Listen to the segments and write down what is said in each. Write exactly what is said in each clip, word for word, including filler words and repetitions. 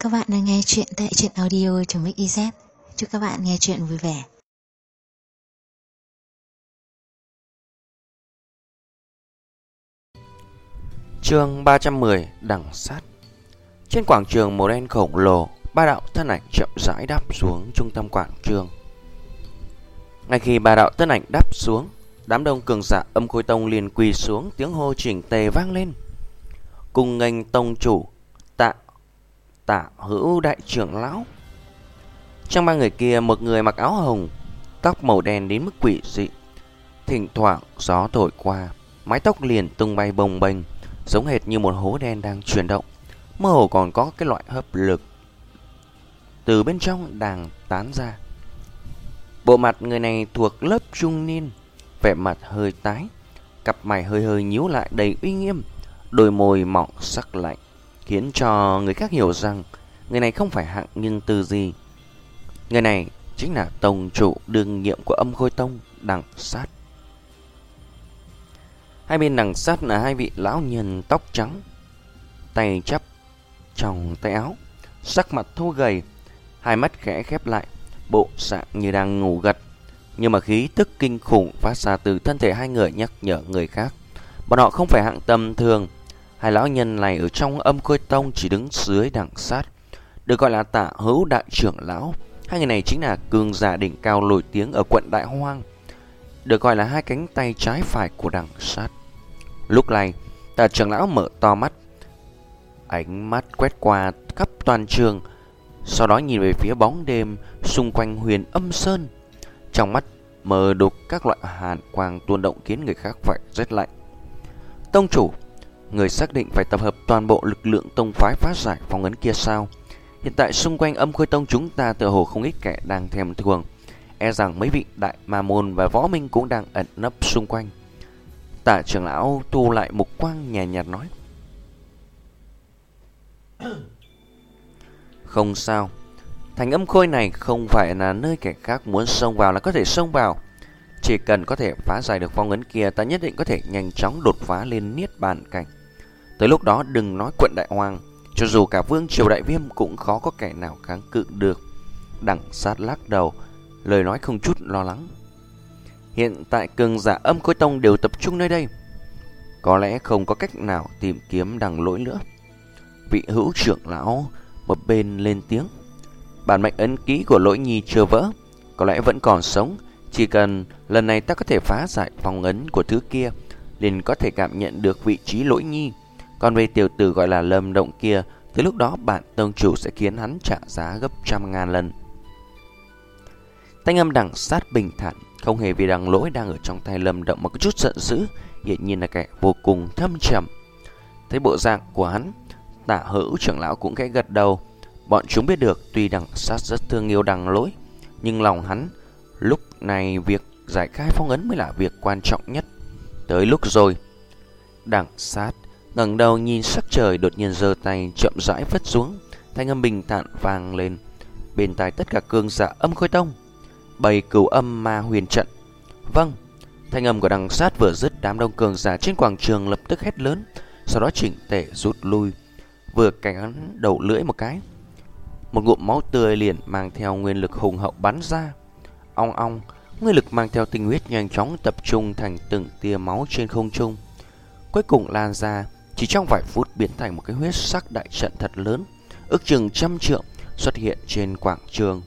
các bạn đang nghe chuyện tại truyện audio.mixyz. Chúc các bạn nghe chuyện vui vẻ. Chương ba trăm mười, đằng sát. Trên quảng trường màu đen khổng lồ, ba đạo thân ảnh chậm rãi đáp xuống trung tâm quảng trường. Ngay khi ba đạo thân ảnh đáp xuống, đám đông cường giả Âm Khôi Tông liền quỳ xuống, tiếng hô chỉnh tề vang lên. Cùng nghênh tông chủ Tạ Tạ Hữu đại trưởng lão. Trong ba người kia, một người mặc áo hồng, tóc màu đen đến mức quỷ dị. Thỉnh thoảng gió thổi qua, mái tóc liền tung bay bồng bềnh, giống hệt như một hố đen đang chuyển động. Mơ hồ còn có cái loại hấp lực từ bên trong đang tán ra. Bộ mặt người này thuộc lớp trung niên, vẻ mặt hơi tái, cặp mày hơi hơi nhíu lại đầy uy nghiêm, đôi môi mỏng sắc lạnh, khiến cho người khác hiểu rằng người này không phải hạng nhân từ gì. Người này chính là tông chủ đương nhiệm của Âm Khôi Tông, Đằng Sát. Hai bên Đằng Sát là hai vị lão nhân tóc trắng, tay chắp trong tay áo, sắc mặt thô gầy, hai mắt khẽ khép lại, bộ dạng như đang ngủ gật. Nhưng mà khí tức kinh khủng phát ra từ thân thể hai người nhắc nhở người khác bọn họ không phải hạng tầm thường. Hai lão nhân này ở trong Âm Khôi Tông chỉ đứng dưới Đằng Sát, được gọi là Tạ Hữu đại trưởng lão. Hai người này chính là cường giả đỉnh cao nổi tiếng ở quận Đại Hoang, được gọi là hai cánh tay trái phải của Đằng Sát. Lúc này, Tạ trưởng lão mở to mắt, ánh mắt quét qua khắp toàn trường, sau đó nhìn về phía bóng đêm xung quanh Huyền Âm Sơn. Trong mắt mờ đục các loại hàn quang tuôn động khiến người khác phải rét lạnh. Tông chủ, người xác định phải tập hợp toàn bộ lực lượng tông phái phá giải phong ấn kia sao? Hiện tại xung quanh Âm Khôi Tông chúng ta tựa hồ không ít kẻ đang thèm thuồng, e rằng mấy vị đại ma môn và võ minh cũng đang ẩn nấp xung quanh. Tạ trưởng lão thu lại mục quang nhàn nhạt nói: Không sao, thành Âm Khôi này không phải là nơi kẻ khác muốn xông vào là có thể xông vào. Chỉ cần có thể phá giải được phong ấn kia, ta nhất định có thể nhanh chóng đột phá lên niết bàn cảnh. Tới lúc đó đừng nói quận Đại Hoang, cho dù cả vương triều Đại Viêm cũng khó có kẻ nào kháng cự được. Đằng Sát lắc đầu, lời nói không chút lo lắng. Hiện tại cường giả Âm Khôi Tông đều tập trung nơi đây, có lẽ không có cách nào tìm kiếm đằng lỗi nữa. Vị hữu trưởng lão một bên lên tiếng: Bản mệnh ấn ký của Lỗi Nhi chưa vỡ, có lẽ vẫn còn sống. Chỉ cần lần này ta có thể phá giải phong ấn của thứ kia, liền có thể cảm nhận được vị trí Lỗi Nhi. Còn về tiểu tử gọi là Lâm Động kia, tới lúc đó bản tông chủ sẽ khiến hắn trả giá gấp trăm ngàn lần. Thanh âm Đằng Sát bình thản, không hề vì đằng Lỗi đang ở trong tay Lâm Động mà có chút giận dữ, hiển nhiên là kẻ vô cùng thâm trầm. Thấy bộ dạng của hắn, Tạ Hữu trưởng lão cũng khẽ gật đầu. Bọn chúng biết được tuy Đằng Sát rất thương yêu đằng Lỗi, nhưng lòng hắn lúc này việc giải khai phong ấn mới là việc quan trọng nhất. Tới lúc rồi. Đằng Sát ngẩng đầu nhìn sắc trời, đột nhiên giơ tay chậm rãi phất xuống, thanh âm bình thản vang lên bên tai tất cả cường giả Âm Khôi Tông: Bày Cửu Âm Ma Huyền Trận. Vâng. Thanh âm của Đằng Sát vừa dứt, đám đông cường giả trên quảng trường lập tức hét lớn, sau đó chỉnh tề rút lui. Vừa cắn đầu lưỡi một cái, một ngụm máu tươi liền mang theo nguyên lực hùng hậu bắn ra. Ong ong, nguyên lực mang theo tinh huyết nhanh chóng tập trung thành từng tia máu trên không trung, cuối cùng lan ra, chỉ trong vài phút biến thành một cái huyết sắc đại trận thật lớn, ước chừng trăm trượng xuất hiện trên quảng trường.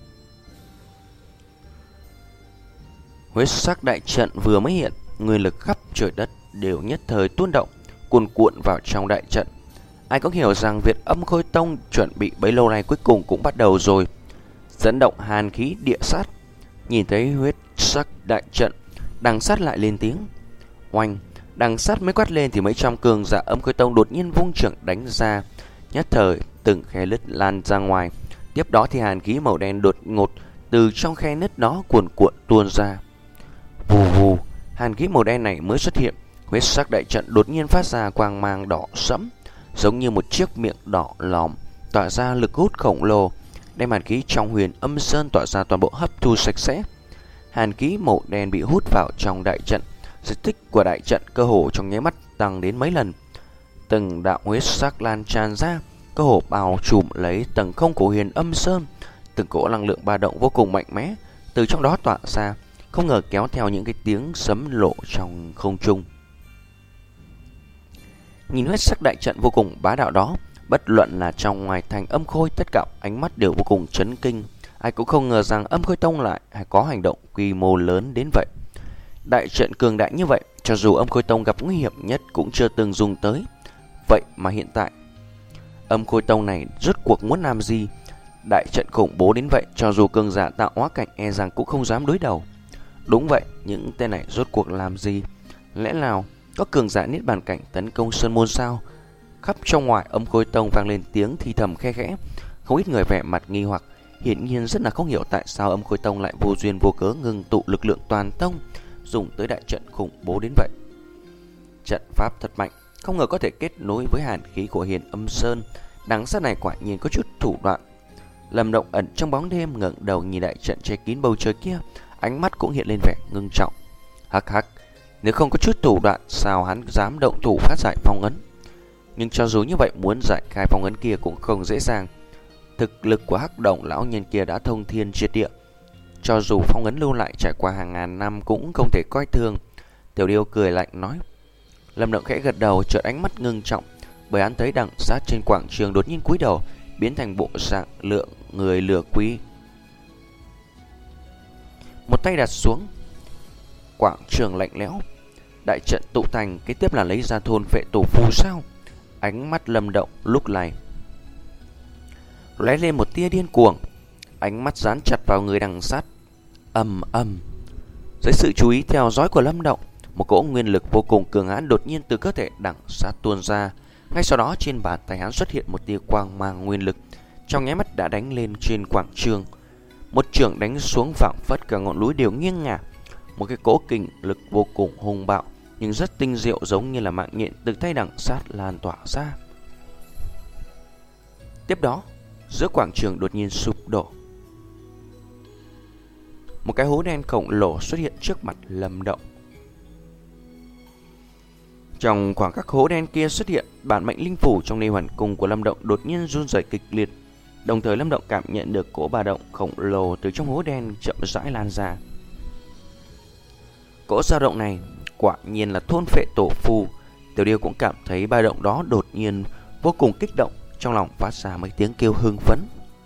Huyết sắc đại trận vừa mới hiện, nguyên lực khắp trời đất đều nhất thời tuôn động, cuồn cuộn vào trong đại trận. Ai cũng hiểu rằng việc Âm Khôi Tông chuẩn bị bấy lâu nay cuối cùng cũng bắt đầu rồi. Dẫn động hàn khí địa sát. Nhìn thấy huyết sắc đại trận, Đằng Sát lại lên tiếng: Oanh. Đằng Sát mới quát lên thì mấy trăm cường giả Âm Khôi Tông đột nhiên vung trưởng đánh ra, nhất thời từng khe nứt lan ra ngoài. Tiếp đó thì hàn khí màu đen đột ngột từ trong khe nứt đó cuồn cuộn tuôn ra. Vù vù, hàn khí màu đen này mới xuất hiện, huyết sắc đại trận đột nhiên phát ra quang mang đỏ sẫm, giống như một chiếc miệng đỏ lòm, tỏa ra lực hút khổng lồ, đem hàn khí trong Huyền Âm Sơn tỏa ra toàn bộ hấp thu sạch sẽ. Hàn khí màu đen bị hút vào trong đại trận, diện tích của đại trận cơ hồ trong nháy mắt tăng đến mấy lần. Từng đạo huyết sắc lan tràn ra, cơ hồ bao trùm lấy tầng không của Huyền Âm Sơn. Từng cỗ năng lượng ba động vô cùng mạnh mẽ từ trong đó tỏa ra, không ngờ kéo theo những cái tiếng sấm lộ trong không trung. Nhìn huyết sắc đại trận vô cùng bá đạo đó, bất luận là trong ngoài thành Âm Khôi, tất cả ánh mắt đều vô cùng chấn kinh. Ai cũng không ngờ rằng Âm Khôi Tông lại hay có hành động quy mô lớn đến vậy. Đại trận cường đại như vậy, cho dù Âm Khôi Tông gặp nguy hiểm nhất cũng chưa từng dùng tới. Vậy mà hiện tại Âm Khôi Tông này rốt cuộc muốn làm gì? Đại trận khủng bố đến vậy, cho dù cường giả tạo hóa cảnh e rằng cũng không dám đối đầu. Đúng vậy, những tên này rốt cuộc làm gì? Lẽ nào có cường giả niết bàn cảnh tấn công sơn môn sao? Khắp trong ngoài Âm Khôi Tông vang lên tiếng thì thầm khe khẽ. Không ít người vẻ mặt nghi hoặc, hiển nhiên rất là không hiểu tại sao Âm Khôi Tông lại vô duyên vô cớ ngừng tụ lực lượng toàn tông, dùng tới đại trận khủng bố đến vậy. Trận pháp thật mạnh, không ngờ có thể kết nối với hàn khí của Huyền Âm Sơn. Đằng sát này quả nhiên có chút thủ đoạn. Lâm Động ẩn trong bóng đêm ngẩng đầu nhìn đại trận che kín bầu trời kia, ánh mắt cũng hiện lên vẻ ngưng trọng. Hắc hắc, nếu không có chút thủ đoạn sao hắn dám động thủ phát giải phong ấn? Nhưng cho dù như vậy, muốn giải khai phong ấn kia cũng không dễ dàng. Thực lực của Hắc Động lão nhân kia đã thông thiên triệt địa, cho dù phong ấn lưu lại trải qua hàng ngàn năm cũng không thể coi thường. Tiểu Điêu cười lạnh nói. Lâm Động khẽ gật đầu, chợt ánh mắt ngưng trọng, bởi hắn thấy đằng sát trên quảng trường đột nhiên cúi đầu, biến thành bộ dạng lượng người lừa quý. Một tay đặt xuống quảng trường lạnh lẽo, đại trận tụ thành, kế tiếp là lấy ra thôn vệ tổ phù sao? Ánh mắt Lâm Động lúc này lóe lên một tia điên cuồng, ánh mắt dán chặt vào người đằng sát. Ầm ầm. Dưới sự chú ý theo dõi của Lâm Động, một cỗ nguyên lực vô cùng cường hãn đột nhiên từ cơ thể đằng sát tuôn ra. Ngay sau đó trên bàn tay hắn xuất hiện một tia quang mang nguyên lực, trong nháy mắt đã đánh lên trên quảng trường. Một chưởng đánh xuống phảng phất cả ngọn núi đều nghiêng ngả. Một cái cỗ kình lực vô cùng hung bạo nhưng rất tinh diệu, giống như là mạng nhện từ tay đằng sát lan tỏa ra. Tiếp đó, giữa quảng trường đột nhiên sụp đổ. Một cái hố đen khổng lồ xuất hiện trước mặt Lâm Động. Trong khoảng khắc hố đen kia xuất hiện, bản mệnh linh phủ trong nơi hoàn cung của Lâm Động đột nhiên run rẩy kịch liệt. Đồng thời Lâm Động cảm nhận được cỗ ba động khổng lồ từ trong hố đen chậm rãi lan ra. Cỗ dao động này quả nhiên là thôn phệ tổ phù. Tiểu Điêu cũng cảm thấy ba động đó đột nhiên vô cùng kích động, trong lòng phát ra mấy tiếng kêu hưng phấn.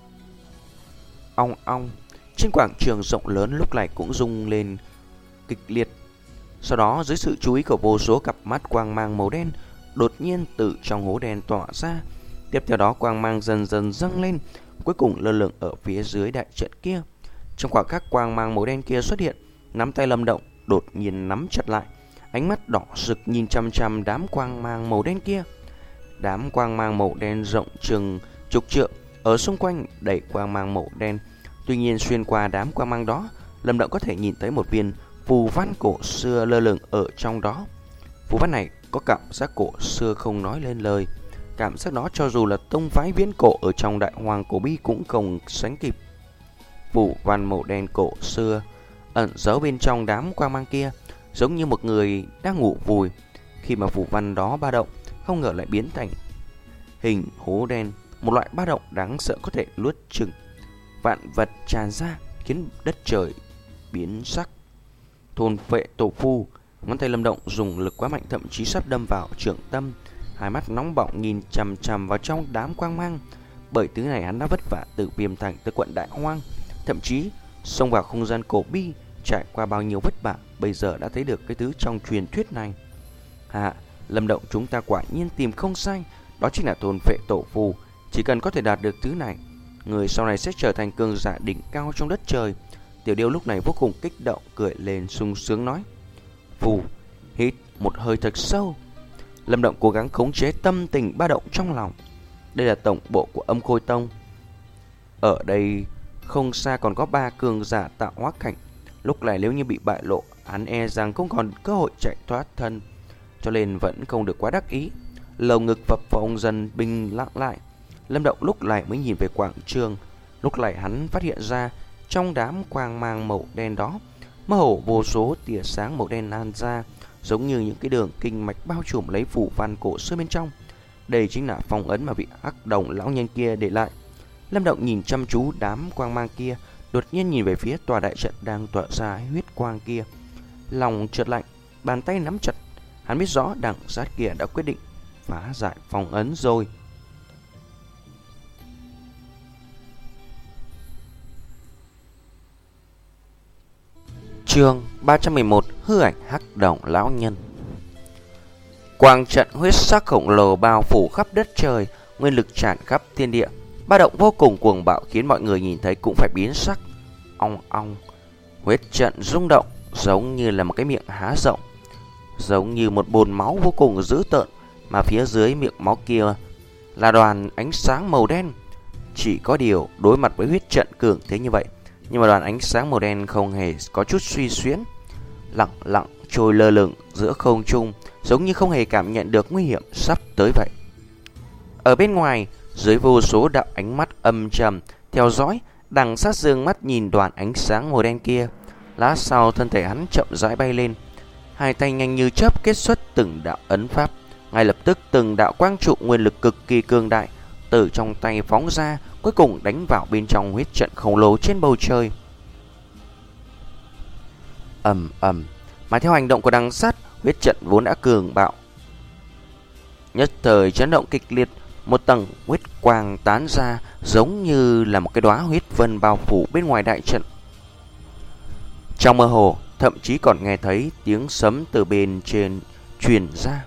Ong ong. Trên quảng trường rộng lớn lúc này cũng rung lên kịch liệt. Sau đó dưới sự chú ý của vô số cặp mắt quang mang màu đen đột nhiên từ trong hố đen tỏa ra. Tiếp theo đó quang mang dần dần dâng lên, cuối cùng lơ lửng ở phía dưới đại trận kia. Trong khoảng khắc quang mang màu đen kia xuất hiện, nắm tay Lâm Động đột nhiên nắm chặt lại, ánh mắt đỏ rực nhìn chăm chăm đám quang mang màu đen kia. Đám quang mang màu đen rộng chừng chục trượng, ở xung quanh đầy quang mang màu đen. Tuy nhiên xuyên qua đám quang mang đó, Lâm Động có thể nhìn thấy một viên phù văn cổ xưa lơ lửng ở trong đó. Phù văn này có cảm giác cổ xưa không nói lên lời. Cảm giác đó cho dù là tông phái viễn cổ ở trong Đại Hoàng Cổ Bi cũng không sánh kịp. Phù văn màu đen cổ xưa ẩn giấu bên trong đám quang mang kia, giống như một người đang ngủ vùi. Khi mà phù văn đó ba động, không ngờ lại biến thành hình hố đen, một loại ba động đáng sợ có thể nuốt chửng vạn vật tràn ra, khiến đất trời biến sắc. Thôn vệ tổ phu. Ngón tay Lâm Động dùng lực quá mạnh, thậm chí sắp đâm vào trưởng tâm. Hai mắt nóng bỏng nhìn chằm chằm vào trong đám quang mang. Bởi thứ này hắn đã vất vả từ Viêm Thành tới quận Đại Hoang, thậm chí xông vào không gian cổ bi, trải qua bao nhiêu vất vả, bây giờ đã thấy được cái thứ trong truyền thuyết này. Hà, Lâm Động chúng ta quả nhiên tìm không sai, đó chính là thôn vệ tổ phù. Chỉ cần có thể đạt được thứ này, người sau này sẽ trở thành cường giả đỉnh cao trong đất trời. Tiểu Điêu lúc này vô cùng kích động, cười lên sung sướng nói. Phù, hít một hơi thật sâu. Lâm Động cố gắng khống chế tâm tình ba động trong lòng. Đây là tổng bộ của Âm Khôi Tông. Ở đây không xa còn có ba cường giả tạo hóa cảnh. Lúc này nếu như bị bại lộ, hắn e rằng không còn cơ hội chạy thoát thân, cho nên vẫn không được quá đắc ý. Lồng ngực phập phồng dần bình lặng lại. Lâm Động lúc này mới nhìn về quảng trường. Lúc này hắn phát hiện ra trong đám quang mang màu đen đó, mơ hồ vô số tia sáng màu đen lan ra, giống như những cái đường kinh mạch bao trùm lấy phủ văn cổ xưa bên trong. Đây chính là phong ấn mà vị hắc đồng lão nhân kia để lại. Lâm Động nhìn chăm chú đám quang mang kia, đột nhiên nhìn về phía tòa đại trận đang tỏa ra huyết quang kia. Lòng chợt lạnh, bàn tay nắm chặt. Hắn biết rõ đằng sát kia đã quyết định phá giải phong ấn rồi. Chương ba trăm mười một: Hư ảnh hắc đồng lão nhân. Quang trận huyết sắc khổng lồ bao phủ khắp đất trời, nguyên lực tràn khắp thiên địa, ba động vô cùng cuồng bạo khiến mọi người nhìn thấy cũng phải biến sắc. Ong ong, huyết trận rung động giống như là một cái miệng há rộng, giống như một bồn máu vô cùng dữ tợn, mà phía dưới miệng máu kia là đoàn ánh sáng màu đen. Chỉ có điều đối mặt với huyết trận cường thế như vậy, nhưng mà đoàn ánh sáng màu đen không hề có chút suy xuyến, lặng lặng trôi lơ lửng giữa không trung, giống như không hề cảm nhận được nguy hiểm sắp tới vậy. Ở bên ngoài, dưới vô số đạo ánh mắt âm trầm theo dõi, đằng sát dương mắt nhìn đoàn ánh sáng màu đen kia. Lát sau thân thể hắn chậm rãi bay lên, hai tay nhanh như chớp kết xuất từng đạo ấn pháp. Ngay lập tức từng đạo quang trụ nguyên lực cực kỳ cường đại từ trong tay phóng ra, cuối cùng đánh vào bên trong huyết trận khổng lồ trên bầu trời. Ầm ầm, mà theo hành động của đằng sát, huyết trận vốn đã cường bạo nhất thời chấn động kịch liệt, một tầng huyết quang tán ra giống như là một cái đóa huyết vân bao phủ bên ngoài đại trận. Trong mơ hồ, thậm chí còn nghe thấy tiếng sấm từ bên trên truyền ra.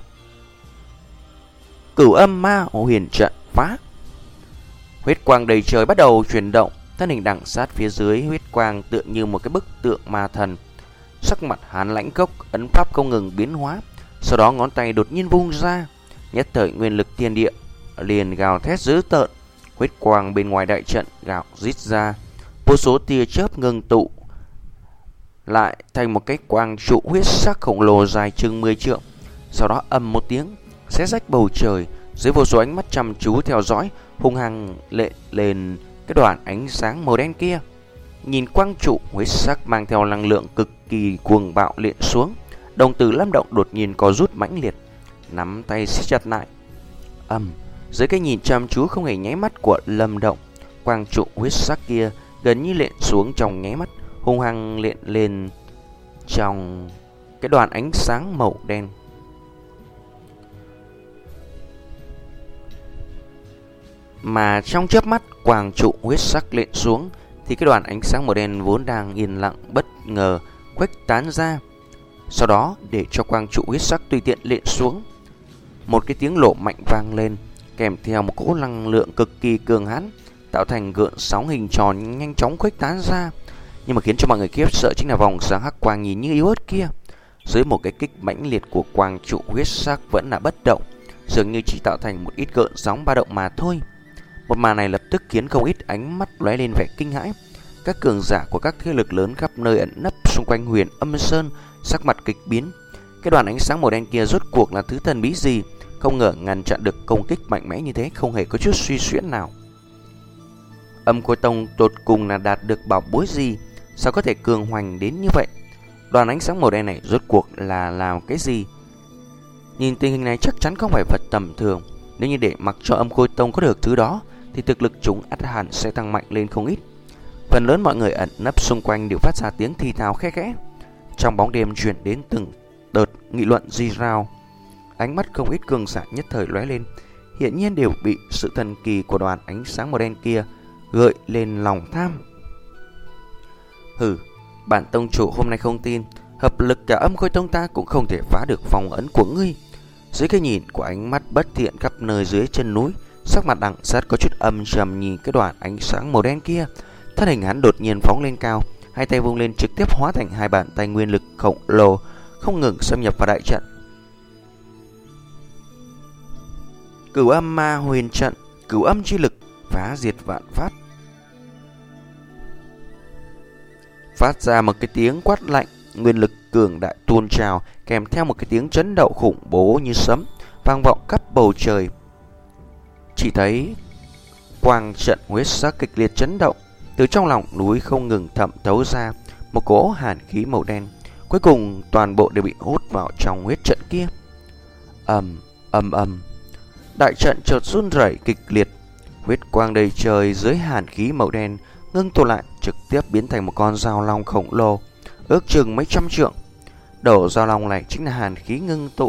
Cửu âm ma huyền trận phá. Huyết quang đầy trời bắt đầu chuyển động, thân hình đằng sát phía dưới huyết quang tựa như một cái bức tượng ma thần. Sắc mặt hắn lãnh khốc, ấn pháp không ngừng biến hóa, sau đó ngón tay đột nhiên vung ra, nhất thời nguyên lực thiên địa liền gào thét dữ tợn. Huyết quang bên ngoài đại trận gào rít ra, vô số tia chớp ngưng tụ lại thành một cái quang trụ huyết sắc khổng lồ dài chừng mười trượng. Sau đó ầm một tiếng, xé rách bầu trời, dưới vô số ánh mắt chăm chú theo dõi, hung hăng lệ lên cái đoàn ánh sáng màu đen kia. Nhìn quang trụ huyết sắc mang theo năng lượng cực kỳ cuồng bạo liện xuống, đồng tử Lâm Động đột nhiên có rút mãnh liệt, nắm tay siết chặt lại. Ầm, dưới cái nhìn chăm chú không hề nháy mắt của Lâm Động, quang trụ huyết sắc kia gần như lện xuống trong nháy mắt, hung hăng lện lên trong cái đoàn ánh sáng màu đen. Mà trong chớp mắt quang trụ huyết sắc lện xuống thì cái đoàn ánh sáng màu đen vốn đang yên lặng bất ngờ khuếch tán ra. Sau đó để cho quang trụ huyết sắc tùy tiện lện xuống, một cái tiếng nổ mạnh vang lên, kèm theo một cỗ năng lượng cực kỳ cường hãn, tạo thành gợn sóng hình tròn nhanh chóng khuếch tán ra. Nhưng mà khiến cho mọi người khiếp sợ chính là vòng sáng hắc quang nhìn như yếu ớt kia, dưới một cái kích mãnh liệt của quang trụ huyết sắc vẫn là bất động, dường như chỉ tạo thành một ít gợn sóng ba động mà thôi. Một màn này lập tức khiến không ít ánh mắt lóe lên vẻ kinh hãi. Các cường giả của các thế lực lớn khắp nơi ẩn nấp xung quanh Huyền Âm Sơn sắc mặt kịch biến. Cái đoàn ánh sáng màu đen kia rốt cuộc là thứ thần bí gì, không ngờ ngăn chặn được công kích mạnh mẽ như thế, không hề có chút suy xuyễn nào. Âm Khôi Tông tột cùng là đạt được bảo bối gì, sao có thể cường hoành đến như vậy? Đoàn ánh sáng màu đen này rốt cuộc là làm cái gì? Nhìn tình hình này chắc chắn không phải vật tầm thường. Nếu như để mặc cho Âm Khôi Tông có được thứ đó thì thực lực chúng ắt hẳn sẽ tăng mạnh lên không ít. Phần lớn mọi người ẩn nấp xung quanh đều phát ra tiếng thì thào khẽ khẽ. Trong bóng đêm truyền đến từng đợt nghị luận rì rào. Ánh mắt không ít cường giả nhất thời lóe lên, hiển nhiên đều bị sự thần kỳ của đoàn ánh sáng màu đen kia gợi lên lòng tham. Hừ, bản tông chủ hôm nay không tin, hợp lực cả Âm Khôi Tông ta cũng không thể phá được phong ấn của ngươi. Dưới cái nhìn của ánh mắt bất thiện khắp nơi dưới chân núi, sắc mặt đằng sát có chút âm trầm nhìn cái đoàn ánh sáng màu đen kia. Thân hình hắn đột nhiên phóng lên cao, hai tay vung lên trực tiếp hóa thành hai bàn tay nguyên lực khổng lồ, không ngừng xâm nhập vào đại trận. Cửu âm ma huyền trận, cửu âm chi lực phá diệt vạn pháp. Phát ra một cái tiếng quát lạnh, nguyên lực cường đại tuôn trào, kèm theo một cái tiếng chấn động khủng bố như sấm vang vọng khắp bầu trời. Chỉ thấy quang trận huyết sắc kịch liệt chấn động, từ trong lòng núi không ngừng thẩm thấu ra một cỗ hàn khí màu đen, cuối cùng toàn bộ đều bị hút vào trong huyết trận kia. Ầm ầm ầm, Đại trận chợt run rẩy kịch liệt, huyết quang đầy trời dưới hàn khí màu đen ngưng tụ lại, trực tiếp biến thành một con dao long khổng lồ, ước chừng mấy trăm trượng. Đầu dao long này chính là hàn khí ngưng tụ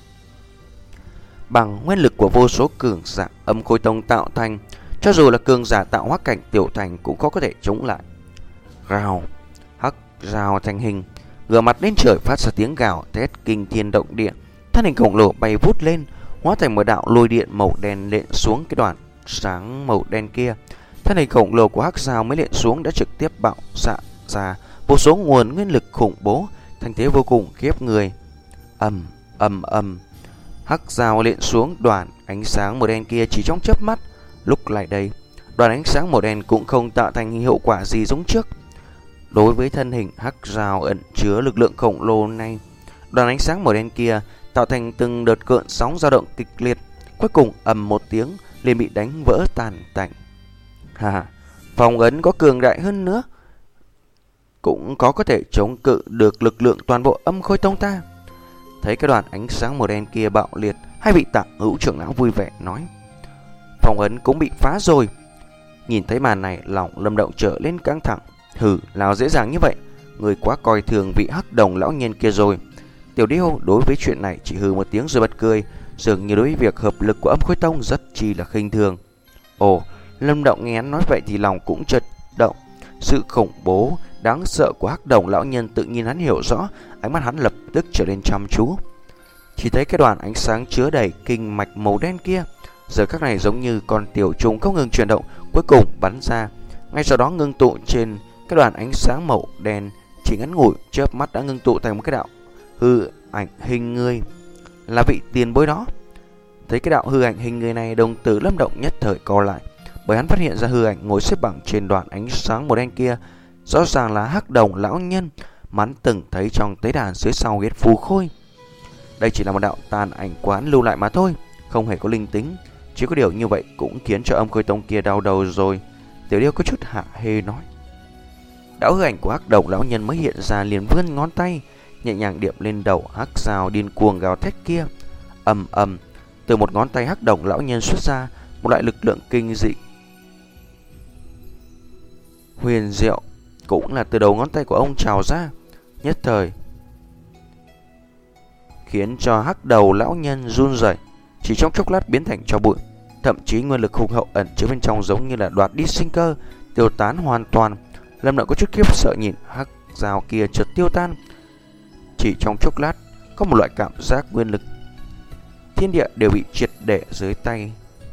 bằng nguyên lực của vô số cường giả Âm Khôi Tông tạo thành, cho dù là cường giả tạo hóa cảnh tiểu thành cũng khó có thể chống lại. Gào, hắc dao thành hình, ngửa mặt lên trời phát ra tiếng gào thét kinh thiên động địa. Thân hình khổng lồ bay vút lên, hóa thành một đạo lôi điện màu đen lện xuống cái đoàn sáng màu đen kia. Thân hình khổng lồ của hắc dao mới lện xuống đã trực tiếp bạo xạ ra vô số nguồn nguyên lực khủng bố, thành thế vô cùng khiếp người. Ầm ầm ầm, hắc dao lện xuống đoàn ánh sáng màu đen kia chỉ trong chớp mắt. Lúc lại đây, đoàn ánh sáng màu đen cũng không tạo thành hiệu quả gì giống trước. Đối với thân hình hắc dao ẩn chứa lực lượng khổng lồ này, đoàn ánh sáng màu đen kia tạo thành từng đợt cơn sóng dao động kịch liệt, cuối cùng ầm một tiếng liền bị đánh vỡ tàn tành. Hà, phòng ấn có cường đại hơn nữa cũng có có thể chống cự được lực lượng toàn bộ Âm Khôi Tông ta. Thấy cái đoàn ánh sáng màu đen kia bạo liệt, hai vị Tả Hữu trưởng lão vui vẻ nói: phòng ấn cũng bị phá rồi. Nhìn thấy màn này, lòng Lâm Động trở lên căng thẳng. Hừ, nào dễ dàng như vậy, người quá coi thường vị hắc đồng lão nhân kia rồi. Tiểu Điêu đối với chuyện này chỉ hừ một tiếng rồi bật cười, dường như đối với việc hợp lực của Âm Khôi Tông rất chi là khinh thường. Ồ, Lâm Động nghe hắn nói vậy thì lòng cũng chợt động. Sự khủng bố đáng sợ của hắc đồng lão nhân tự nhiên hắn hiểu rõ, ánh mắt hắn lập tức trở nên chăm chú. Chỉ thấy cái đoàn ánh sáng chứa đầy kinh mạch màu đen kia giờ khắc này giống như con tiểu trùng không ngừng chuyển động, cuối cùng bắn ra. Ngay sau đó ngưng tụ trên cái đoàn ánh sáng màu đen, chỉ ngắn ngủi chớp mắt đã ngưng tụ thành một cái đạo hư ảnh hình người, là vị tiền bối đó. Thấy cái đạo hư ảnh hình người này, đồng tử Lâm Động nhất thời co lại, bởi hắn phát hiện ra hư ảnh ngồi xếp bằng trên đoàn ánh sáng màu đen kia rõ ràng là hắc đồng lão nhân mà hắn từng thấy trong tế đàn dưới sau huyết phù khôi. Đây chỉ là một đạo tàn ảnh quán lưu lại mà thôi, không hề có linh tính. Chỉ có điều như vậy cũng khiến cho Âm Khôi Tông kia đau đầu rồi. Tiểu Điêu có chút hạ hê nói: đạo hư ảnh của hắc đồng lão nhân mới hiện ra liền vươn ngón tay nhẹ nhàng điểm lên đầu hắc dao điên cuồng gào thét kia. Ầm ầm, từ một ngón tay hắc đồng lão nhân xuất ra một loại lực lượng kinh dị huyền diệu, cũng là từ đầu ngón tay của ông trào ra, nhất thời khiến cho hắc đầu lão nhân run rẩy, chỉ trong chốc lát biến thành tro bụi. Thậm chí nguyên lực hùng hậu ẩn chứa bên trong giống như là đoạt đi sinh cơ, tiêu tán hoàn toàn. Lâm Động có chút khiếp sợ nhìn hắc dao kia chợt tiêu tan. Chỉ trong chốc lát, có một loại cảm giác nguyên lực thiên địa đều bị triệt để dưới tay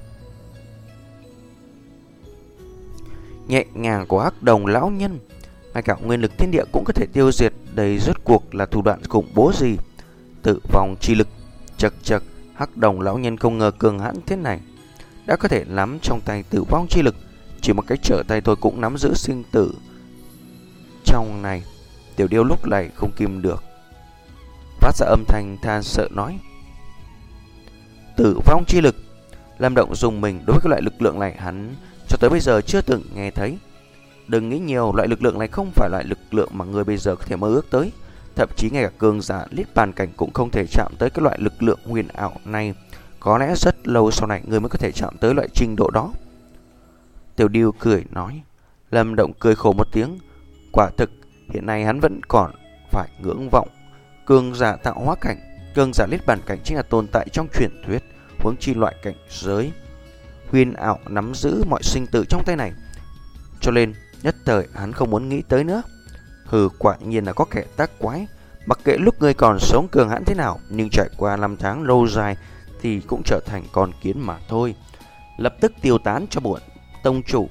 nhẹ nhàng của hắc đồng lão nhân. Ngay cả nguyên lực thiên địa cũng có thể tiêu diệt, đây rốt cuộc là thủ đoạn khủng bố gì? Tử vong chi lực. Chật chật, hắc đồng lão nhân không ngờ cường hãn thế này, đã có thể nắm trong tay tử vong chi lực. Chỉ một cái trở tay thôi cũng nắm giữ sinh tử trong này. Tiểu Điêu lúc này không kìm được phát ra âm thanh than sợ nói: tử vong chi lực. Lâm Động dùng mình, đối với cái loại lực lượng này hắn cho tới bây giờ chưa từng nghe thấy. Đừng nghĩ nhiều, loại lực lượng này không phải loại lực lượng mà người bây giờ có thể mơ ước tới. Thậm chí ngay cả cường giả Niết Bàn cảnh cũng không thể chạm tới cái loại lực lượng huyền ảo này. Có lẽ rất lâu sau này người mới có thể chạm tới loại trình độ đó. Tiểu Điêu cười nói. Lâm Động cười khổ một tiếng. Quả thực hiện nay hắn vẫn còn phải ngưỡng vọng cường giả tạo hóa cảnh. Cường giả Niết Bàn cảnh chính là tồn tại trong truyền thuyết, huống chi loại cảnh giới huyền ảo nắm giữ mọi sinh tử trong tay này. Cho nên nhất thời hắn không muốn nghĩ tới nữa. Hừ, quả nhiên là có kẻ tác quái. Mặc kệ lúc người còn sống cường hãn thế nào, nhưng trải qua năm tháng lâu dài thì cũng trở thành con kiến mà thôi. Lập tức tiêu tán cho buồn tông chủ.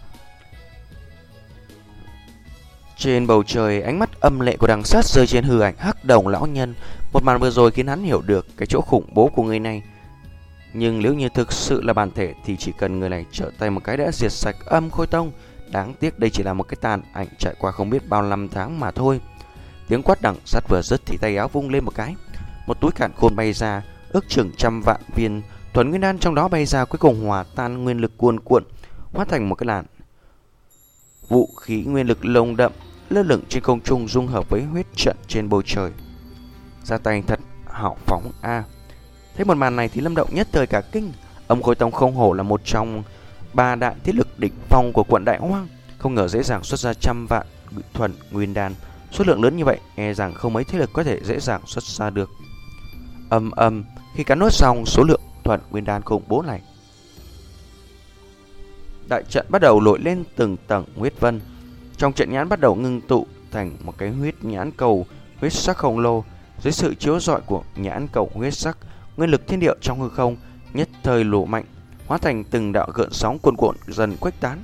Trên bầu trời, ánh mắt âm lệ của đằng sát rơi trên hư ảnh hắc đồng lão nhân. Một màn vừa rồi khiến hắn hiểu được cái chỗ khủng bố của người này. Nhưng nếu như thực sự là bản thể thì chỉ cần người này trở tay một cái đã diệt sạch Âm Khôi Tông. Đáng tiếc đây chỉ là một cái tàn ảnh trải qua không biết bao năm tháng mà thôi. Tiếng quát đằng sát vừa dứt thì tay áo vung lên một cái, một túi càn khôn bay ra, ước chừng trăm vạn viên thuần nguyên đan trong đó bay ra, cuối cùng hòa tan nguyên lực cuồn cuộn, hóa thành một cái làn vũ khí nguyên lực lồng đậm lơ lửng trên không trung, dung hợp với huyết trận trên bầu trời. Ra tay thật hào phóng a. À. Thấy một màn này thì Lâm Động nhất thời cả kinh. Âm Khôi Tông không hổ là một trong ba đại thế lực đỉnh phong của quận Đại Hoang, không ngờ dễ dàng xuất ra trăm vạn thuần nguyên đan. Số lượng lớn như vậy, e rằng không mấy thế lực có thể dễ dàng xuất ra được. Âm âm, khi cắn nuốt xong số lượng thuần nguyên đan khủng bố này, đại trận bắt đầu nổi lên từng tầng huyết vân. Trong trận nhãn bắt đầu ngưng tụ thành một cái huyết nhãn cầu huyết sắc khổng lồ. Dưới sự chiếu rọi của nhãn cầu huyết sắc, nguyên lực thiên địa trong hư không nhất thời lộ mạnh, hóa thành từng đạo gợn sóng cuồn cuộn dần khuếch tán.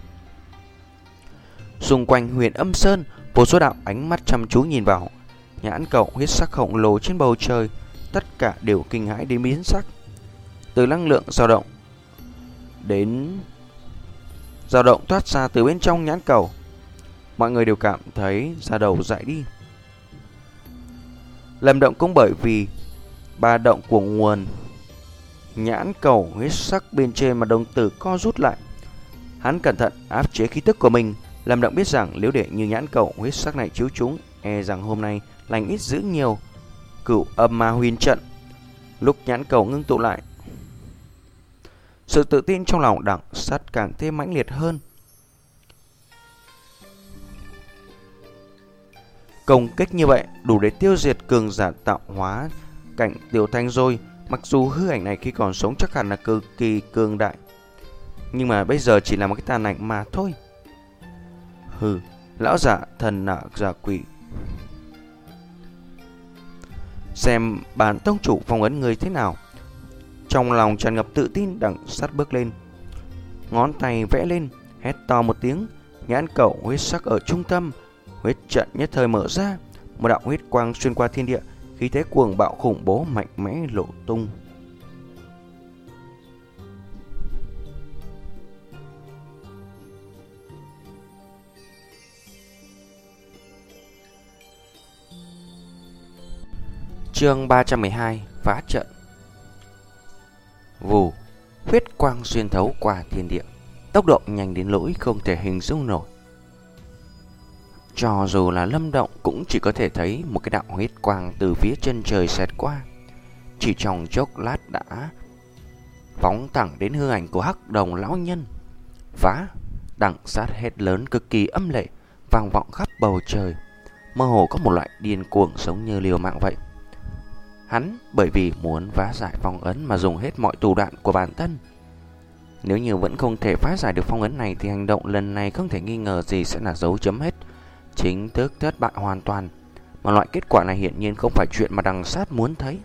Xung quanh Huyền Âm Sơn, vô số đạo ánh mắt chăm chú nhìn vào nhãn cầu huyết sắc khổng lồ trên bầu trời, tất cả đều kinh hãi đến biến sắc. Từ năng lượng dao động đến dao động thoát ra từ bên trong nhãn cầu, mọi người đều cảm thấy da đầu dại đi. Lâm Động cũng bởi vì ba động của nguồn nhãn cầu huyết sắc bên trên mà đồng tử co rút lại. Hắn cẩn thận áp chế khí tức của mình. Lâm Động biết rằng nếu để như nhãn cầu huyết sắc này chiếu chúng, e rằng hôm nay lành ít dữ nhiều. Cửu Âm Ma Huyền Trận. Lúc nhãn cầu ngưng tụ lại, sự tự tin trong lòng Đặng Sắt càng thêm mãnh liệt hơn. Công kích như vậy đủ để tiêu diệt cường giả tạo hóa cảnh Tiểu Thanh rồi. Mặc dù hư ảnh này khi còn sống chắc hẳn là cực kỳ cường đại, nhưng mà bây giờ chỉ là một cái tàn ảnh mà thôi. Hừ, lão giả thần nạ giả quỷ, xem bản tông chủ phong ấn người thế nào. Trong lòng tràn ngập tự tin, Đặng Sắt bước lên, ngón tay vẽ lên, hét to một tiếng. Nhãn cầu huyết sắc ở trung tâm huyết trận nhất thời mở ra, một đạo huyết quang xuyên qua thiên địa, khí thế cuồng bạo khủng bố mạnh mẽ lộ tung. Chương ba trăm mười hai: Phá trận. Vù, huyết quang xuyên thấu qua thiên địa, tốc độ nhanh đến nỗi không thể hình dung nổi. Cho dù là Lâm Động cũng chỉ có thể thấy một cái đạo huyết quang từ phía chân trời xẹt qua, chỉ trong chốc lát đã phóng thẳng đến hư ảnh của Hắc Đồng lão nhân. Phá! Đặng Sắt hét lớn cực kỳ âm lệ, vang vọng khắp bầu trời, mơ hồ có một loại điên cuồng giống như liều mạng vậy. Hắn bởi vì muốn phá giải phong ấn mà dùng hết mọi thủ đoạn của bản thân. Nếu như vẫn không thể phá giải được phong ấn này thì hành động lần này không thể nghi ngờ gì sẽ là dấu chấm hết, chính thức thất bại hoàn toàn. Mà loại kết quả này hiển nhiên không phải chuyện mà Đặng Sắt muốn thấy.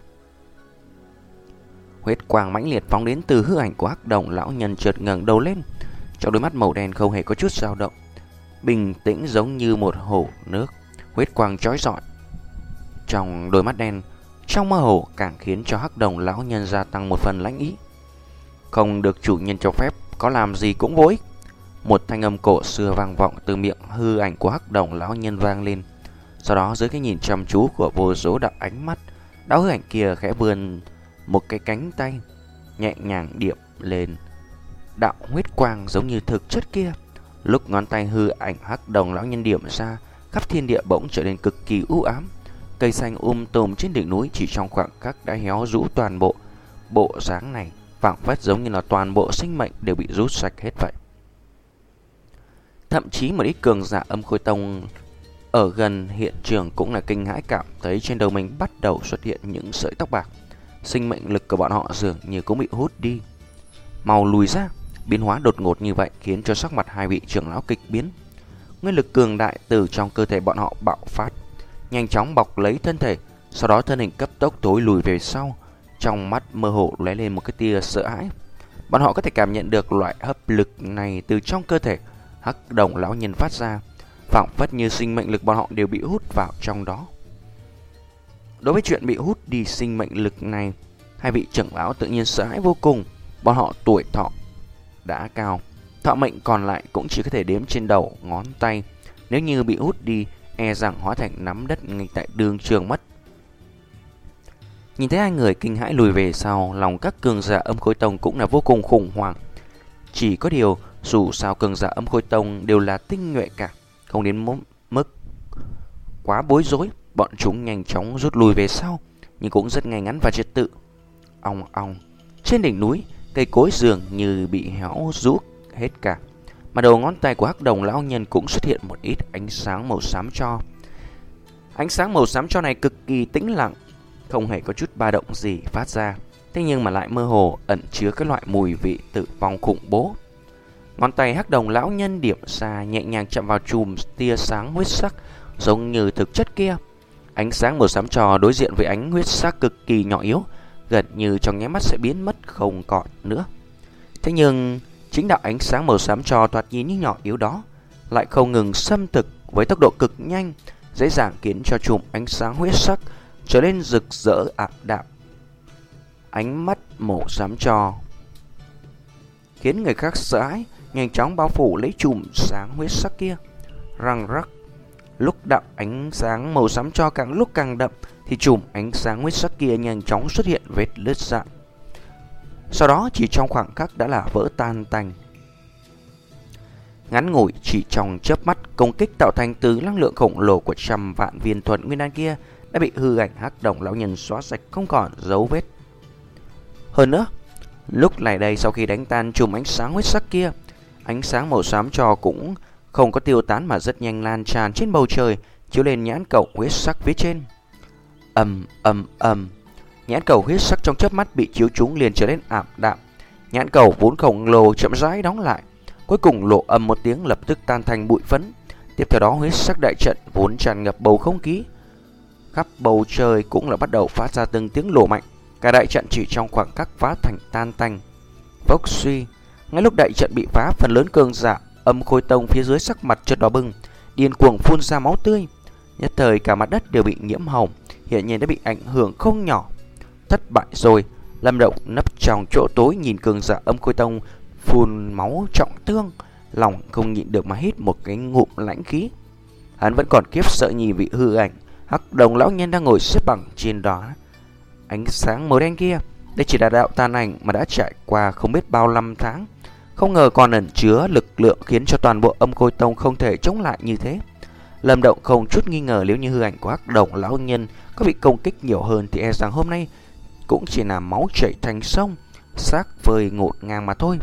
Huyết quang mãnh liệt phóng đến từ hư ảnh của Hắc Đồng lão nhân, chợt ngẩng đầu lên, trong đôi mắt màu đen không hề có chút dao động, bình tĩnh giống như một hồ nước. Huyết quang chói rọi trong đôi mắt đen trong mơ hồ càng khiến cho Hắc Đồng lão nhân gia tăng một phần lãnh ý. Không được chủ nhân cho phép, có làm gì cũng vô ích. Một thanh âm cổ xưa vang vọng từ miệng hư ảnh của Hắc Đồng lão nhân vang lên. Sau đó dưới cái nhìn chăm chú của vô số đạo ánh mắt, đạo hư ảnh kia khẽ vươn một cái cánh tay, nhẹ nhàng điểm lên đạo huyết quang giống như thực chất kia. Lúc ngón tay hư ảnh Hắc Đồng lão nhân điểm ra, khắp thiên địa bỗng trở nên cực kỳ u ám. Cây xanh um tùm trên đỉnh núi chỉ trong khoảng khắc đã héo rũ toàn bộ. Bộ dáng này phảng phất giống như là toàn bộ sinh mệnh đều bị rút sạch hết vậy. Thậm chí một ít cường giả Âm Khôi Tông ở gần hiện trường cũng là kinh hãi, cảm thấy trên đầu mình bắt đầu xuất hiện những sợi tóc bạc. Sinh mệnh lực của bọn họ dường như cũng bị hút đi. Mau lùi ra! Biến hóa đột ngột như vậy khiến cho sắc mặt hai vị trưởng lão kịch biến. Nguyên lực cường đại từ trong cơ thể bọn họ bạo phát, nhanh chóng bọc lấy thân thể, sau đó thân hình cấp tốc tối lùi về sau. Trong mắt mơ hồ lóe lên một cái tia sợ hãi. Bọn họ có thể cảm nhận được loại hấp lực này từ trong cơ thể Hắc Đồng lão nhân phát ra, phảng phất như sinh mệnh lực bọn họ đều bị hút vào trong đó. Đối với chuyện bị hút đi sinh mệnh lực này, hai vị trưởng lão tự nhiên sợ hãi vô cùng. Bọn họ tuổi thọ đã cao, thọ mệnh còn lại cũng chỉ có thể đếm trên đầu ngón tay. Nếu như bị hút đi, e rằng hóa thành nắm đất ngay tại đường trường mất. Nhìn thấy hai người kinh hãi lùi về sau, lòng các cường giả Âm Khôi Tông cũng là vô cùng khủng hoảng. Chỉ có điều, dù sao cường giả Âm Khôi Tông đều là tinh nhuệ cả, không đến mức quá bối rối. Bọn chúng nhanh chóng rút lùi về sau, nhưng cũng rất ngay ngắn và trật tự. ong ong. Trên đỉnh núi, cây cối dường như bị héo rút hết cả, mà đầu ngón tay của hắc đồng lão nhân cũng xuất hiện một ít ánh sáng màu xám tro. Ánh sáng màu xám tro này cực kỳ tĩnh lặng, không hề có chút ba động gì phát ra, thế nhưng mà lại mơ hồ ẩn chứa các loại mùi vị tử vong khủng bố. Ngón tay hắc đồng lão nhân điểm xa nhẹ nhàng chạm vào chùm tia sáng huyết sắc giống như thực chất kia. Ánh sáng màu xám tro đối diện với ánh huyết sắc cực kỳ nhỏ yếu, gần như trong nháy mắt sẽ biến mất không còn nữa. Thế nhưng chính đạo ánh sáng màu xám tro thoạt nhìn như nhỏ yếu đó lại không ngừng xâm thực với tốc độ cực nhanh, dễ dàng khiến cho chùm ánh sáng huyết sắc trở nên rực rỡ ảm đạm. Ánh mắt màu xám tro khiến người khác sợ hãi, nhanh chóng bao phủ lấy chùm sáng huyết sắc kia. Răng rắc, lúc đạo ánh sáng màu xám tro càng lúc càng đậm thì chùm ánh sáng huyết sắc kia nhanh chóng xuất hiện vết lứt rạn. Sau đó chỉ trong khoảng khắc đã là vỡ tan tành. Ngắn ngủi chỉ trong chớp mắt, công kích tạo thành từ năng lượng khổng lồ của trăm vạn viên thuần nguyên đan kia đã bị hư ảnh hắc đồng lão nhân xóa sạch không còn dấu vết. Hơn nữa, lúc này đây sau khi đánh tan chùm ánh sáng huyết sắc kia, ánh sáng màu xám tro cũng không có tiêu tán mà rất nhanh lan tràn trên bầu trời, chiếu lên nhãn cầu huyết sắc phía trên. Ầm ầm ầm, nhãn cầu huyết sắc trong chớp mắt bị chiếu trúng liền trở nên ảm đạm. Nhãn cầu vốn khổng lồ chậm rãi đóng lại, cuối cùng lộ âm một tiếng lập tức tan thành bụi phấn. Tiếp theo đó huyết sắc đại trận vốn tràn ngập bầu không khí khắp bầu trời cũng là bắt đầu phát ra từng tiếng nổ mạnh. Cả đại trận chỉ trong khoảng khắc phá thành tan tành. Phốc suy, ngay lúc đại trận bị phá, phần lớn cường giả Âm Khôi Tông phía dưới sắc mặt chợt đỏ bừng, điên cuồng phun ra máu tươi. Nhất thời cả mặt đất đều bị nhiễm hồng, hiện nhiên đã bị ảnh hưởng không nhỏ. Thất bại rồi. Lâm Động nấp trong chỗ tối nhìn cường giả Âm Khôi Tông phun máu trọng thương, lòng không nhịn được mà hít một cái ngụm lãnh khí. Hắn vẫn còn kiếp sợ nhìn vị hư ảnh hắc đồng lão nhân đang ngồi xếp bằng trên đó. Ánh sáng màu đen kia, đây chỉ là đạo tàn ảnh mà đã trải qua không biết bao năm tháng, không ngờ còn ẩn chứa lực lượng khiến cho toàn bộ Âm Khôi Tông không thể chống lại như thế. Lâm Động không chút nghi ngờ nếu như hư ảnh của hắc đồng lão nhân có bị công kích nhiều hơn thì e rằng hôm nay cũng chỉ là máu chảy thành sông, xác phơi ngổn ngang mà thôi.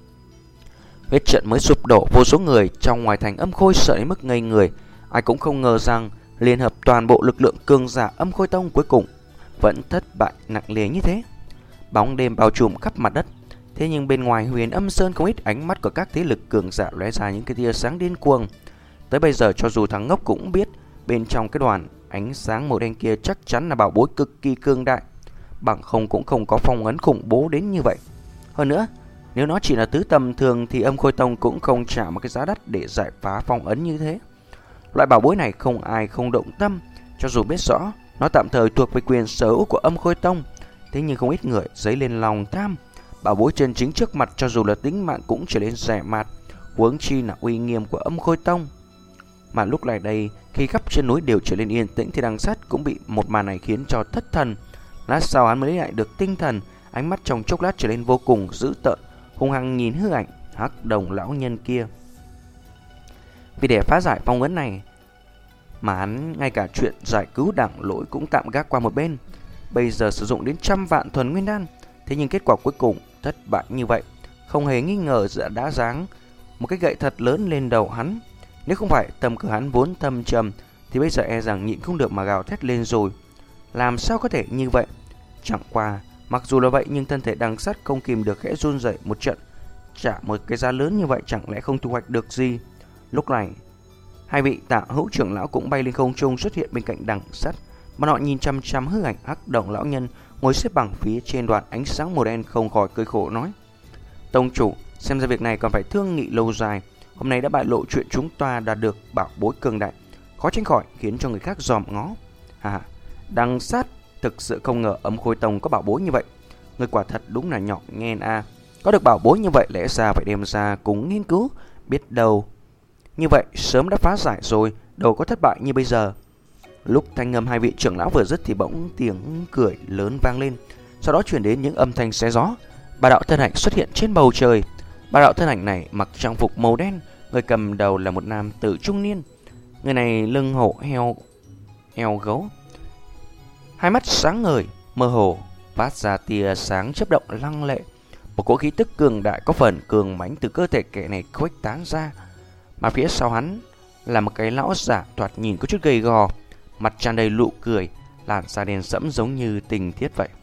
Huyết trận mới sụp đổ, vô số người trong ngoài thành Âm Khôi sợ đến mức ngây người. Ai cũng không ngờ rằng liên hợp toàn bộ lực lượng cường giả Âm Khôi Tông cuối cùng vẫn thất bại nặng nề như thế. Bóng đêm bao trùm khắp mặt đất, thế nhưng bên ngoài Huyền Âm Sơn không ít ánh mắt của các thế lực cường giả lóe ra những cái tia sáng điên cuồng. Tới bây giờ cho dù thằng ngốc cũng biết bên trong cái đoàn ánh sáng màu đen kia chắc chắn là bảo bối cực kỳ cương đại, bằng không cũng không có phong ấn khủng bố đến như vậy. Hơn nữa, nếu nó chỉ là tứ tầm thường thì Âm Khôi Tông cũng không trả một cái giá đắt để giải phá phong ấn như thế. Loại bảo bối này không ai không động tâm, cho dù biết rõ nó tạm thời thuộc về quyền sở hữu của Âm Khôi Tông, thế nhưng không ít người dấy lên lòng tham. Bảo bối chân chính trước mặt cho dù là tính mạng cũng trở nên rẻ mạt, huống chi là uy nghiêm của Âm Khôi Tông. Mà lúc này đây, khi khắp trên núi đều trở nên yên tĩnh thì Đằng Sắt cũng bị một màn này khiến cho thất thần. Lát sau hắn mới lấy lại được tinh thần, ánh mắt trong chốc lát trở nên vô cùng dữ tợn, hung hăng nhìn hư ảnh hắc đồng lão nhân kia. Vì để phá giải phong ấn này mà hắn ngay cả chuyện giải cứu đảng lỗi cũng tạm gác qua một bên. Bây giờ sử dụng đến trăm vạn thuần nguyên đan, thế nhưng kết quả cuối cùng thất bại như vậy, không hề nghi ngờ đã giáng một cái gậy thật lớn lên đầu hắn. Nếu không phải tâm cửa hắn vốn thâm trầm thì bây giờ e rằng nhịn không được mà gào thét lên rồi. Làm sao có thể như vậy? Chẳng qua mặc dù là vậy nhưng thân thể Đằng Sắt không kìm được khẽ run rẩy một trận. Trả một cái giá lớn như vậy chẳng lẽ không thu hoạch được gì? Lúc này hai vị Tạ Hữu trưởng lão cũng bay lên không trung xuất hiện bên cạnh Đằng Sắt. Bọn họ nhìn chăm chăm hư ảnh hắc đồng lão nhân ngồi xếp bằng phía trên đoàn ánh sáng màu đen, không khỏi cười khổ nói: Tông chủ, xem ra việc này còn phải thương nghị lâu dài. Hôm nay đã bại lộ chuyện chúng ta đạt được bảo bối cường đại, khó tránh khỏi khiến cho người khác dòm ngó. À, Đằng Sắt thực sự không ngờ Âm Khôi Tông có bảo bối như vậy. Người quả thật đúng là nhỏ nhen a. À. Có được bảo bối như vậy lẽ ra phải đem ra cùng nghiên cứu, biết đâu như vậy sớm đã phá giải rồi, đâu có thất bại như bây giờ. Lúc thanh âm hai vị trưởng lão vừa dứt thì bỗng tiếng cười lớn vang lên, sau đó truyền đến những âm thanh xé gió. Ba đạo thân ảnh xuất hiện trên bầu trời. Ba đạo thân ảnh này mặc trang phục màu đen, người cầm đầu là một nam tử trung niên. Người này lưng hổ heo eo gấu, hai mắt sáng ngời mơ hồ phát ra tia sáng chớp động lăng lệ. Một cỗ khí tức cường đại có phần cường mãnh từ cơ thể kẻ này khuếch tán ra. Mà phía sau hắn là một cái lão giả thoạt nhìn có chút gầy gò, mặt tràn đầy nụ cười, làn da đen sẫm giống như tình thiết vậy.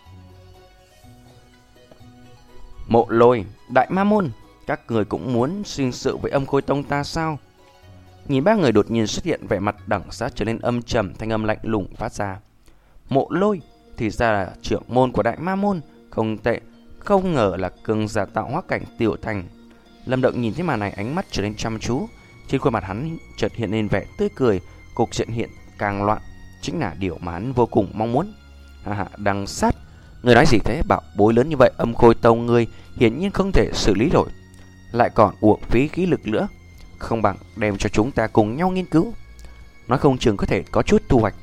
Mộ Lôi, Đại Ma Môn, các người cũng muốn sinh sự với Âm Khôi Tông ta sao? Nhìn ba người đột nhiên xuất hiện, vẻ mặt đẳng sát trở nên âm trầm, thanh âm lạnh lùng phát ra. Mộ Lôi thì ra là trưởng môn của Đại Ma Môn, không tệ, không ngờ là cường giả tạo hóa cảnh tiểu thành. Lâm Động nhìn thấy màn này, ánh mắt trở nên chăm chú, trên khuôn mặt hắn chợt hiện lên vẻ tươi cười. Cục diện hiện càng loạn, chính là điều mà hắn vô cùng mong muốn. Ha ha, đằng sát, người nói gì thế? Bảo bối lớn như vậy Âm Khôi Tông ngươi hiển nhiên không thể xử lý nổi, lại còn uổng phí khí lực nữa. Không bằng đem cho chúng ta cùng nhau nghiên cứu, nói không chừng có thể có chút thu hoạch.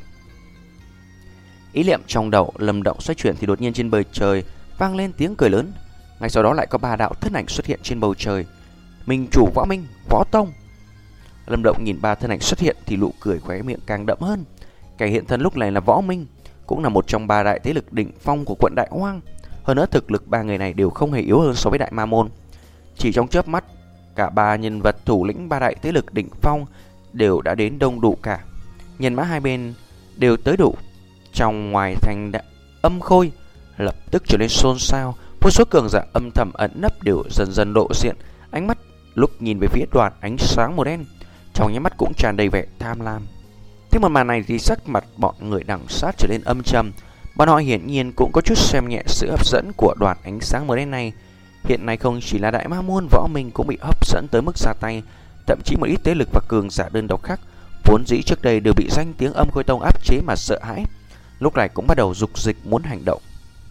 Ý niệm trong đầu Lâm Động xoay chuyển thì đột nhiên trên bầu trời vang lên tiếng cười lớn. Ngay sau đó lại có ba đạo thân ảnh xuất hiện trên bầu trời. Minh chủ Võ Minh, Võ Tông. Lâm Động nhìn ba thân ảnh xuất hiện thì nụ cười khóe miệng càng đậm hơn. Kẻ hiện thân lúc này là Võ Minh, cũng là một trong ba đại thế lực đỉnh phong của quận Đại Hoang. Hơn nữa thực lực ba người này đều không hề yếu hơn so với Đại Ma Môn. Chỉ trong chớp mắt, cả ba nhân vật thủ lĩnh ba đại thế lực đỉnh phong đều đã đến đông đủ cả. Nhân mã hai bên đều tới đủ. Trong ngoài thành Âm Khôi lập tức trở nên xôn xao, vô số cường giả âm thầm ẩn nấp đều dần dần lộ diện, ánh mắt lúc nhìn về phía đoàn ánh sáng màu đen, trong nháy mắt cũng tràn đầy vẻ tham lam. Thế một màn này thì sắc mặt bọn người đằng sát trở nên âm trầm. Bọn họ hiển nhiên cũng có chút xem nhẹ sự hấp dẫn của đoàn ánh sáng màu đen này. Hiện nay không chỉ là Đại Ma Môn, Võ Minh cũng bị hấp dẫn tới mức ra tay, thậm chí một ít thế lực và cường giả đơn độc khác vốn dĩ trước đây đều bị danh tiếng Âm Khôi Tông áp chế mà sợ hãi, lúc này cũng bắt đầu dục dịch muốn hành động.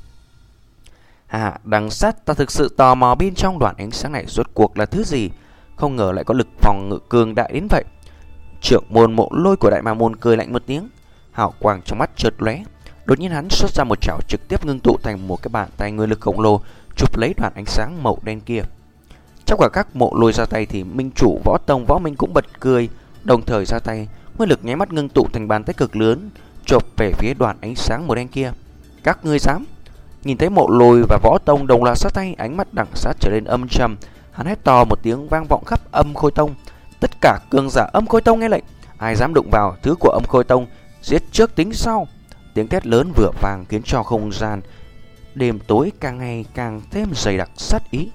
À, đằng sát, ta thực sự tò mò bên trong đoàn ánh sáng này rốt cuộc là thứ gì, không ngờ lại có lực phòng ngự cường đại đến vậy. Trưởng môn Mộ Lôi của Đại Ma Môn cười lạnh một tiếng, hào quang trong mắt chợt lóe, đột nhiên hắn xuất ra một chảo trực tiếp ngưng tụ thành một cái bàn tay nguyên lực khổng lồ chụp lấy đoàn ánh sáng màu đen kia. Trong cả các Mộ Lôi ra tay thì Minh chủ Võ Tông Võ Minh cũng bật cười, đồng thời ra tay, nguyên lực nháy mắt ngưng tụ thành bàn tay cực lớn chộp về phía đoàn ánh sáng màu đen kia. Các ngươi dám? Nhìn thấy Mộ Lôi và Võ Tông đồng loạt sát tay, ánh mắt đằng sát trở nên âm trầm, hắn hét to một tiếng vang vọng khắp Âm Khôi Tông. Tất cả cường giả Âm Khôi Tông nghe lệnh, ai dám đụng vào thứ của Âm Khôi Tông, giết trước tính sau. Tiếng thét lớn vừa vang khiến cho không gian đêm tối càng ngày càng thêm dày đặc sát ý.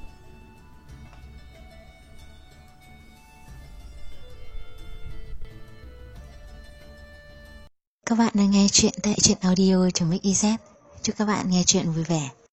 Các bạn đang nghe chuyện tại truyện audio chấm ích i zét. Chúc các bạn nghe chuyện vui vẻ.